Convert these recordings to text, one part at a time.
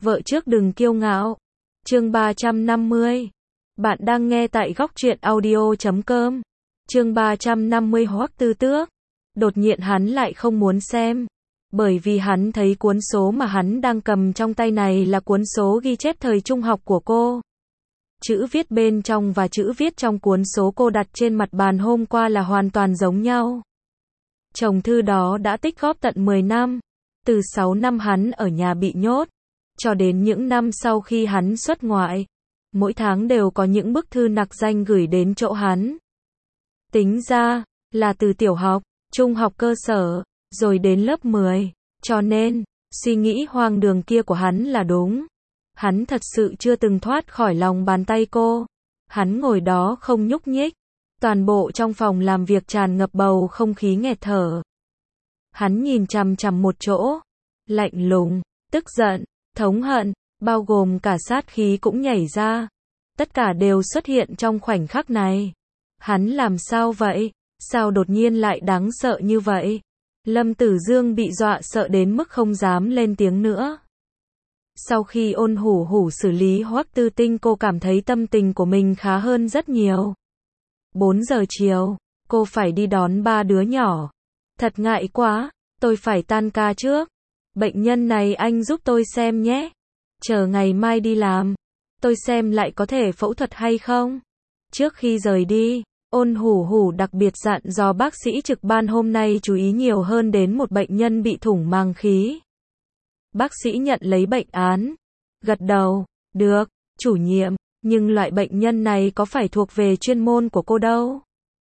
Vợ trước đừng kiêu ngạo. Chương 350. Bạn đang nghe tại góc truyện audio.com. Chương 350 Hoắc Tư Tước. Đột nhiên hắn lại không muốn xem. Bởi vì hắn thấy cuốn số mà hắn đang cầm trong tay này là cuốn số ghi chép thời trung học của cô. Chữ viết bên trong và chữ viết trong cuốn số cô đặt trên mặt bàn hôm qua là hoàn toàn giống nhau. Chồng thư đó đã tích góp tận 10 năm. Từ 6 năm hắn ở nhà bị nhốt, cho đến những năm sau khi hắn xuất ngoại. Mỗi tháng đều có những bức thư nặc danh gửi đến chỗ hắn. Tính ra, là từ tiểu học, trung học cơ sở, rồi đến lớp 10. Cho nên, suy nghĩ hoang đường kia của hắn là đúng. Hắn thật sự chưa từng thoát khỏi lòng bàn tay cô. Hắn ngồi đó không nhúc nhích. Toàn bộ trong phòng làm việc tràn ngập bầu không khí nghẹt thở. Hắn nhìn chằm chằm một chỗ. Lạnh lùng, tức giận, thống hận, bao gồm cả sát khí cũng nhảy ra. Tất cả đều xuất hiện trong khoảnh khắc này. Hắn làm sao vậy? Sao đột nhiên lại đáng sợ như vậy? Lâm Tử Dương bị dọa sợ đến mức không dám lên tiếng nữa. Sau khi Ôn Hủ Hủ xử lý Hoắc Tư Tinh, cô cảm thấy tâm tình của mình khá hơn rất nhiều. 4 giờ chiều, cô phải đi đón 3 đứa nhỏ. Thật ngại quá, tôi phải tan ca trước. Bệnh nhân này anh giúp tôi xem nhé. Chờ ngày mai đi làm, tôi xem lại có thể phẫu thuật hay không. Trước khi rời đi, Ôn Hủ Hủ đặc biệt dặn dò bác sĩ trực ban hôm nay chú ý nhiều hơn đến một bệnh nhân bị thủng màng khí. Bác sĩ nhận lấy bệnh án, gật đầu, được, chủ nhiệm, nhưng loại bệnh nhân này có phải thuộc về chuyên môn của cô đâu.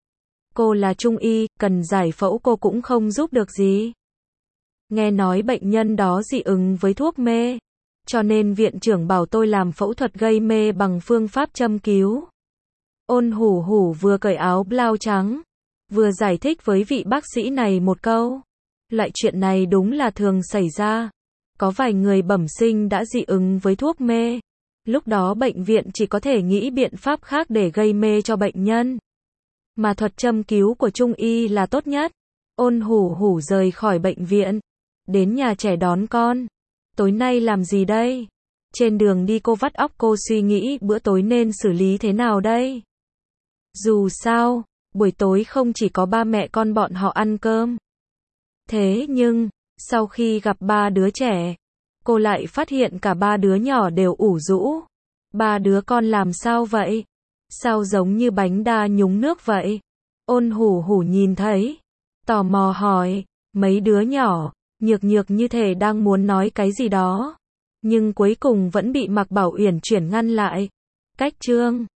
Cô là trung y, cần giải phẫu cô cũng không giúp được gì. Nghe nói bệnh nhân đó dị ứng với thuốc mê, cho nên viện trưởng bảo tôi làm phẫu thuật gây mê bằng phương pháp châm cứu. Ôn Hủ Hủ vừa cởi áo blau trắng, vừa giải thích với vị bác sĩ này một câu. Loại chuyện này đúng là thường xảy ra. Có vài người bẩm sinh đã dị ứng với thuốc mê. Lúc đó bệnh viện chỉ có thể nghĩ biện pháp khác để gây mê cho bệnh nhân. Mà thuật châm cứu của trung y là tốt nhất. Ôn Hủ Hủ rời khỏi bệnh viện, đến nhà trẻ đón con. Tối nay làm gì đây? Trên đường đi cô vắt óc cô suy nghĩ bữa tối nên xử lý thế nào đây? Dù sao, buổi tối không chỉ có ba mẹ con bọn họ ăn cơm. Thế nhưng, sau khi gặp 3 đứa trẻ, cô lại phát hiện cả 3 đứa nhỏ đều ủ rũ. 3 đứa con làm sao vậy? Sao giống như bánh đa nhúng nước vậy? Ôn Hủ Hủ nhìn thấy, tò mò hỏi, mấy đứa nhỏ, nhược nhược như thể đang muốn nói cái gì đó. Nhưng cuối cùng vẫn bị Mạc Bảo Uyển chuyển ngăn lại. Cách chương